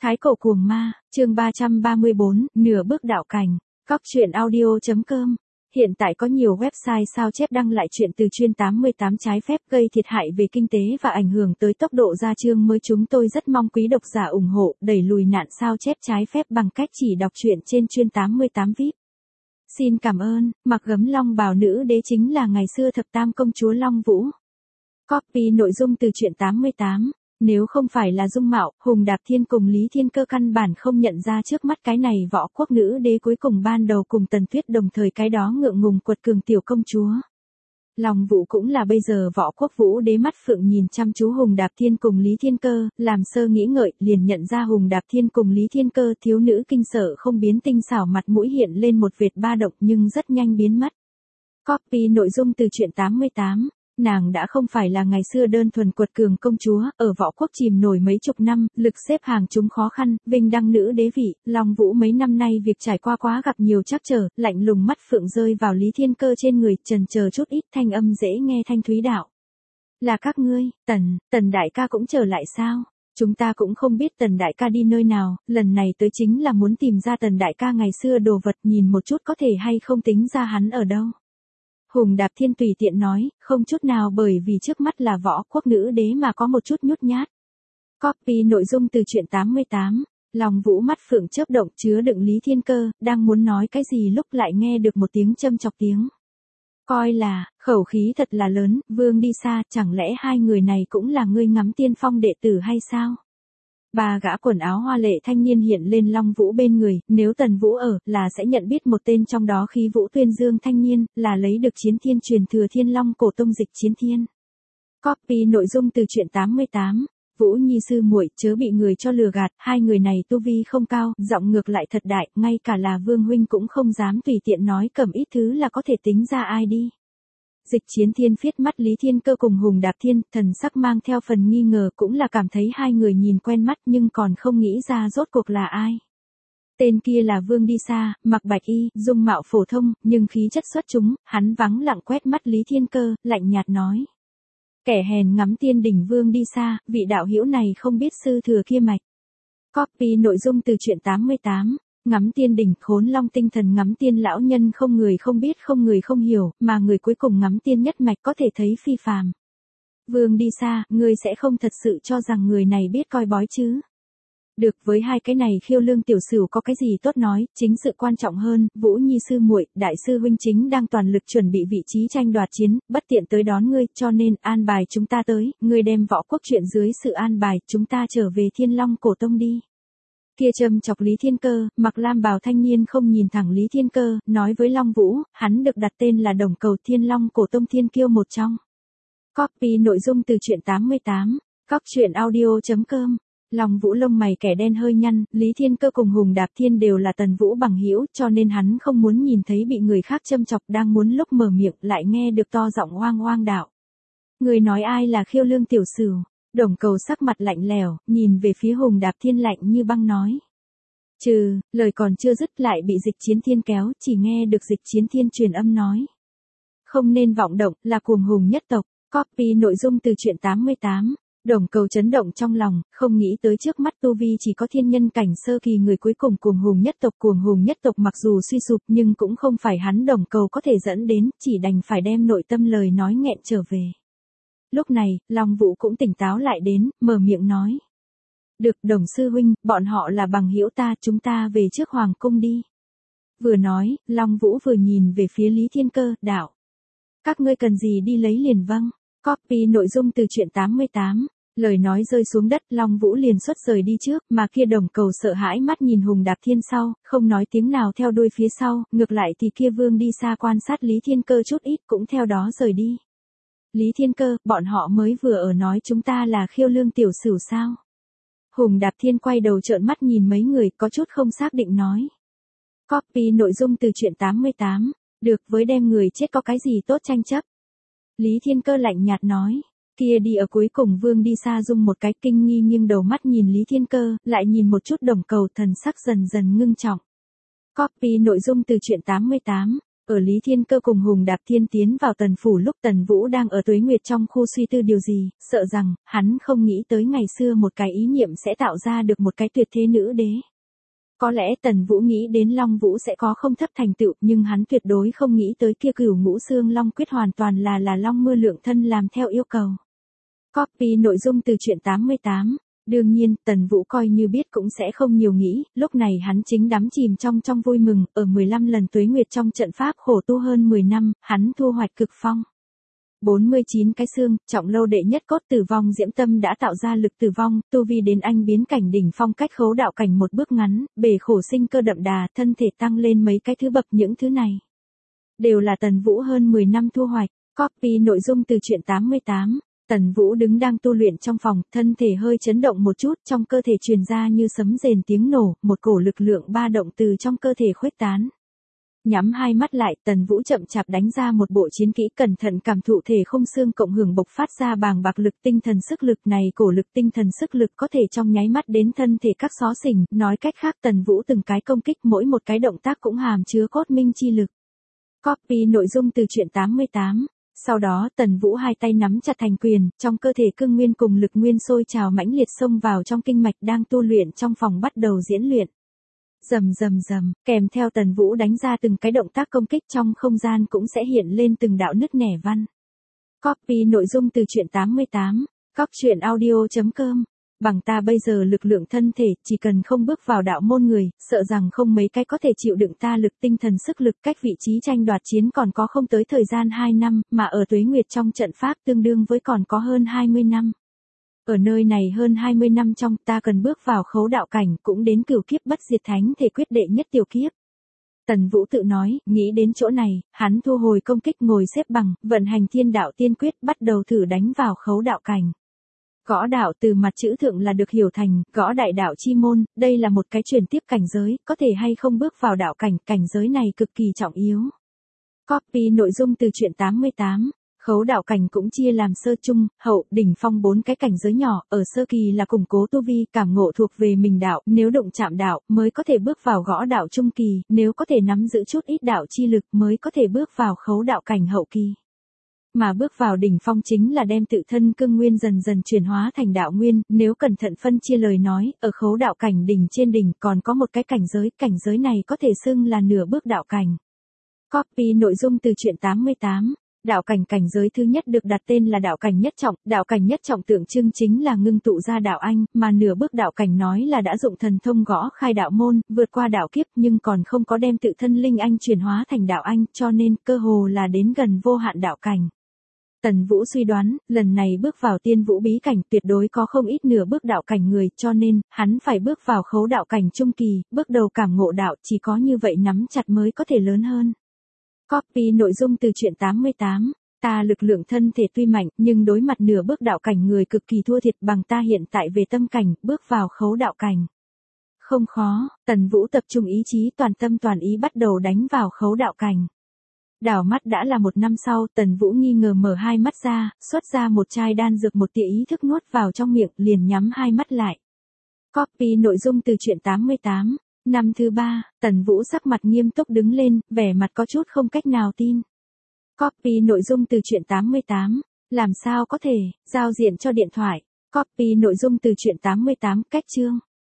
Thái cổ cuồng ma, chương 334, nửa bước đạo cảnh, Cóc truyện audio.com. Hiện tại có nhiều website sao chép đăng lại chuyện từ chuyên 88 trái phép gây thiệt hại về kinh tế và ảnh hưởng tới tốc độ ra chương mới. Chúng tôi rất mong quý độc giả ủng hộ, đẩy lùi nạn sao chép trái phép bằng cách chỉ đọc truyện trên chuyên 88 VIP. Xin cảm ơn. Mặc gấm long bào nữ đế chính là ngày xưa thập tam công chúa Long Vũ. Copy nội dung từ truyện 88. Nếu không phải là dung mạo, Hùng Đạp Thiên cùng Lý Thiên Cơ căn bản không nhận ra trước mắt cái này võ quốc nữ đế cuối cùng ban đầu cùng Tần Tuyết đồng thời cái đó ngượng ngùng quật cường tiểu công chúa. Long Vũ cũng là bây giờ võ quốc vũ đế mắt phượng nhìn chăm chú Hùng Đạp Thiên cùng Lý Thiên Cơ, làm sơ nghĩ ngợi, liền nhận ra Hùng Đạp Thiên cùng Lý Thiên Cơ thiếu nữ kinh sợ không biến tinh xảo mặt mũi hiện lên một vệt ba động nhưng rất nhanh biến mất. Copy nội dung từ truyện 88. Nàng đã không phải là ngày xưa đơn thuần quật cường công chúa, ở võ quốc chìm nổi mấy chục năm, lực xếp hàng chúng khó khăn, vinh đăng nữ đế vị, Long Vũ mấy năm nay việc trải qua quá gặp nhiều trắc trở, lạnh lùng mắt phượng rơi vào Lý Thiên Cơ trên người, chần chờ chút ít thanh âm dễ nghe thanh thúy đạo. Là các ngươi, Tần đại ca cũng trở lại sao? Chúng ta cũng không biết Tần đại ca đi nơi nào, lần này tới chính là muốn tìm ra Tần đại ca ngày xưa đồ vật, nhìn một chút có thể hay không tính ra hắn ở đâu. Hùng Đạp Thiên tùy tiện nói, không chút nào bởi vì trước mắt là võ quốc nữ đế mà có một chút nhút nhát. Copy nội dung từ truyện 88. Long Vũ mắt phượng chớp động chứa đựng Lý Thiên Cơ, đang muốn nói cái gì lúc lại nghe được một tiếng châm chọc tiếng. Coi là, khẩu khí thật là lớn, Vương đi xa, chẳng lẽ hai người này cũng là ngươi Ngắm Tiên Phong đệ tử hay sao? Ba gã quần áo hoa lệ thanh niên hiện lên Long Vũ bên người, nếu Tần Vũ ở, là sẽ nhận biết một tên trong đó Khí Vũ Tuyên Dương thanh niên, là lấy được Chiến Thiên truyền thừa Thiên Long cổ tông Dịch Chiến Thiên. Copy nội dung từ truyện 88. Vũ Nhi sư muội chớ bị người cho lừa gạt, hai người này tu vi không cao, giọng ngược lại thật đại, ngay cả là Vương huynh cũng không dám tùy tiện nói cầm ít thứ là có thể tính ra ai đi. Dịch Chiến Thiên phiết mắt Lý Thiên Cơ cùng Hùng Đạp Thiên, thần sắc mang theo phần nghi ngờ, cũng là cảm thấy hai người nhìn quen mắt nhưng còn không nghĩ ra rốt cuộc là ai. Tên kia là Vương đi xa, mặc bạch y, dung mạo phổ thông, nhưng khí chất xuất chúng, hắn vắng lặng quét mắt Lý Thiên Cơ, lạnh nhạt nói. Kẻ hèn Ngắm Tiên đỉnh Vương đi xa, vị đạo hữu này không biết sư thừa kia mạch. Copy nội dung từ truyện 88. Ngắm Tiên đỉnh Khốn Long tinh thần Ngắm Tiên lão nhân không người không biết không người không hiểu, mà người cuối cùng Ngắm Tiên nhất mạch có thể thấy phi phàm. Vương đi xa, ngươi sẽ không thật sự cho rằng người này biết coi bói chứ? Được, với hai cái này khiêu lương tiểu sửu có cái gì tốt nói, chính sự quan trọng hơn, Vũ Nhi sư muội, đại sư huynh chính đang toàn lực chuẩn bị vị trí tranh đoạt chiến, bất tiện tới đón ngươi, cho nên an bài chúng ta tới, ngươi đem võ quốc chuyện dưới sự an bài, chúng ta trở về Thiên Long cổ tông đi. Kia châm chọc Lý Thiên Cơ, mặc lam bào thanh niên không nhìn thẳng Lý Thiên Cơ, nói với Long Vũ, hắn được đặt tên là Đồng Cầu Thiên Long cổ tông thiên kiêu một trong. Copy nội dung từ truyện 88. Cóc truyện audio.com. Long Vũ lông mày kẻ đen hơi nhăn, Lý Thiên Cơ cùng Hùng Đạp Thiên đều là Tần Vũ bằng hữu, cho nên hắn không muốn nhìn thấy bị người khác châm chọc, đang muốn lúc mở miệng lại nghe được to giọng oang oang đạo. Người nói ai là khiêu lương tiểu sửu? Đồng Cầu sắc mặt lạnh lẽo, nhìn về phía Hùng Đạp Thiên lạnh như băng nói. Lời còn chưa dứt lại bị Dịch Chiến Thiên kéo, chỉ nghe được Dịch Chiến Thiên truyền âm nói. Không nên vọng động, là cuồng hùng nhất tộc. Copy nội dung từ truyện 88. Đồng Cầu chấn động trong lòng, không nghĩ tới trước mắt tu vi chỉ có thiên nhân cảnh sơ kỳ người cuối cùng cuồng hùng nhất tộc mặc dù suy sụp nhưng cũng không phải hắn Đồng Cầu có thể dẫn đến, chỉ đành phải đem nội tâm lời nói nghẹn trở về. Lúc này, Long Vũ cũng tỉnh táo lại đến, mở miệng nói. Được, Đồng sư huynh, bọn họ là bằng hữu ta, chúng ta về trước hoàng cung đi. Vừa nói, Long Vũ vừa nhìn về phía Lý Thiên Cơ, đạo. Các ngươi cần gì đi lấy liền vâng. Copy nội dung từ truyện 88. Lời nói rơi xuống đất, Long Vũ liền xuất rời đi trước, mà kia Đồng Cầu sợ hãi mắt nhìn Hùng Đạp Thiên sau, không nói tiếng nào theo đuôi phía sau, ngược lại thì kia Vương đi xa quan sát Lý Thiên Cơ chút ít cũng theo đó rời đi. Lý Thiên Cơ, bọn họ mới vừa ở nói chúng ta là khiêu lương tiểu sửu sao? Hùng Đạp Thiên quay đầu trợn mắt nhìn mấy người, có chút không xác định nói. Copy nội dung từ truyện 88. Được, với đem người chết có cái gì tốt tranh chấp? Lý Thiên Cơ lạnh nhạt nói. Kia đi ở cuối cùng Vương đi xa dung một cái kinh nghi nghiêng đầu mắt nhìn Lý Thiên Cơ, lại nhìn một chút Đồng Cầu, thần sắc dần dần ngưng trọng. Copy nội dung từ truyện 88. Ở Lý Thiên Cơ cùng Hùng Đạp Thiên tiến vào Tần phủ lúc Tần Vũ đang ở Tuế Nguyệt trong khu suy tư điều gì, sợ rằng, hắn không nghĩ tới ngày xưa một cái ý niệm sẽ tạo ra được một cái tuyệt thế nữ đế. Có lẽ Tần Vũ nghĩ đến Long Vũ sẽ có không thấp thành tựu, nhưng hắn tuyệt đối không nghĩ tới kia Cửu Ngũ Xương Long quyết hoàn toàn là Long Mưa Lượng Thân làm theo yêu cầu. Copy nội dung từ truyện 88. Đương nhiên, Tần Vũ coi như biết cũng sẽ không nhiều nghĩ, lúc này hắn chính đắm chìm trong vui mừng, ở 15 lần tuế nguyệt trong trận pháp khổ tu hơn 10 năm, hắn thu hoạch cực phong. 49 cái xương, trọng lâu đệ nhất cốt tử vong diễm tâm đã tạo ra lực tử vong, tu vi đến anh biến cảnh đỉnh phong cách khấu đạo cảnh một bước ngắn, bể khổ sinh cơ đậm đà, thân thể tăng lên mấy cái thứ bậc, những thứ này đều là Tần Vũ hơn 10 năm thu hoạch. Copy nội dung từ truyện 88. Tần Vũ đứng đang tu luyện trong phòng, thân thể hơi chấn động một chút, trong cơ thể truyền ra như sấm rền tiếng nổ, một cổ lực lượng ba động từ trong cơ thể khuếch tán. Nhắm hai mắt lại, Tần Vũ chậm chạp đánh ra một bộ chiến kỹ, cẩn thận cảm thụ thể không xương cộng hưởng bộc phát ra bàng bạc lực tinh thần sức lực này, cổ lực tinh thần sức lực có thể trong nháy mắt đến thân thể các xó xỉnh, nói cách khác Tần Vũ từng cái công kích mỗi một cái động tác cũng hàm chứa cốt minh chi lực. Copy nội dung từ truyện 88. Sau đó Tần Vũ hai tay nắm chặt thành quyền, trong cơ thể cương nguyên cùng lực nguyên sôi trào mãnh liệt xông vào trong kinh mạch đang tu luyện trong phòng bắt đầu diễn luyện. Rầm rầm rầm, kèm theo Tần Vũ đánh ra từng cái động tác công kích trong không gian cũng sẽ hiện lên từng đạo nứt nẻ văn. Copy nội dung từ truyện 88. Coctruyện.audio.com. Bằng ta bây giờ lực lượng thân thể, chỉ cần không bước vào đạo môn người, sợ rằng không mấy cái có thể chịu đựng ta lực tinh thần sức lực, cách vị trí tranh đoạt chiến còn có không tới thời gian 2 năm, mà ở tuế nguyệt trong trận pháp tương đương với còn có hơn 20 năm. Ở nơi này hơn 20 năm trong ta cần bước vào khấu đạo cảnh, cũng đến cửu kiếp bất diệt thánh thể quyết đệ nhất tiểu kiếp. Tần Vũ tự nói, nghĩ đến chỗ này, hắn thu hồi công kích ngồi xếp bằng, vận hành thiên đạo tiên quyết bắt đầu thử đánh vào khấu đạo cảnh. Gõ đạo từ mặt chữ thượng là được hiểu thành, gõ đại đạo chi môn, đây là một cái chuyển tiếp cảnh giới, có thể hay không bước vào đạo cảnh, cảnh giới này cực kỳ trọng yếu. Copy nội dung từ truyện 88. Khấu đạo cảnh cũng chia làm sơ trung, hậu, đỉnh phong 4 cái cảnh giới nhỏ, ở sơ kỳ là củng cố tu vi, cảm ngộ thuộc về mình đạo, nếu động chạm đạo, mới có thể bước vào gõ đạo trung kỳ, nếu có thể nắm giữ chút ít đạo chi lực mới có thể bước vào khấu đạo cảnh hậu kỳ. Mà bước vào đỉnh phong chính là đem tự thân cương nguyên dần dần chuyển hóa thành đạo nguyên, nếu cẩn thận phân chia lời nói, ở khấu đạo cảnh đỉnh trên đỉnh còn có một cái cảnh giới này có thể xưng là nửa bước đạo cảnh. Copy nội dung từ truyện 88. Đạo cảnh giới thứ nhất được đặt tên là đạo cảnh nhất trọng tượng trưng chính là ngưng tụ ra đạo anh, mà nửa bước đạo cảnh nói là đã dụng thần thông gõ khai đạo môn, vượt qua đạo kiếp nhưng còn không có đem tự thân linh anh chuyển hóa thành đạo anh, cho nên cơ hồ là đến gần vô hạn đạo cảnh. Tần Vũ suy đoán, lần này bước vào tiên vũ bí cảnh tuyệt đối có không ít nửa bước đạo cảnh người, cho nên, hắn phải bước vào khấu đạo cảnh trung kỳ, bước đầu cảm ngộ đạo, chỉ có như vậy nắm chặt mới có thể lớn hơn. Copy nội dung từ truyện 88. Ta lực lượng thân thể tuy mạnh, nhưng đối mặt nửa bước đạo cảnh người cực kỳ thua thiệt, bằng ta hiện tại về tâm cảnh, bước vào khấu đạo cảnh. Không khó, Tần Vũ tập trung ý chí toàn tâm toàn ý bắt đầu đánh vào khấu đạo cảnh. Đảo mắt đã là 1 năm sau, Tần Vũ nghi ngờ mở hai mắt ra, xuất ra một chai đan dược, một tia ý thức nuốt vào trong miệng, liền nhắm hai mắt lại. Copy nội dung từ truyện 88. Năm thứ 3, Tần Vũ sắc mặt nghiêm túc đứng lên, vẻ mặt có chút không cách nào tin. Copy nội dung từ truyện 88. Làm sao có thể, giao diện cho điện thoại. Copy nội dung từ truyện 88, cách chương.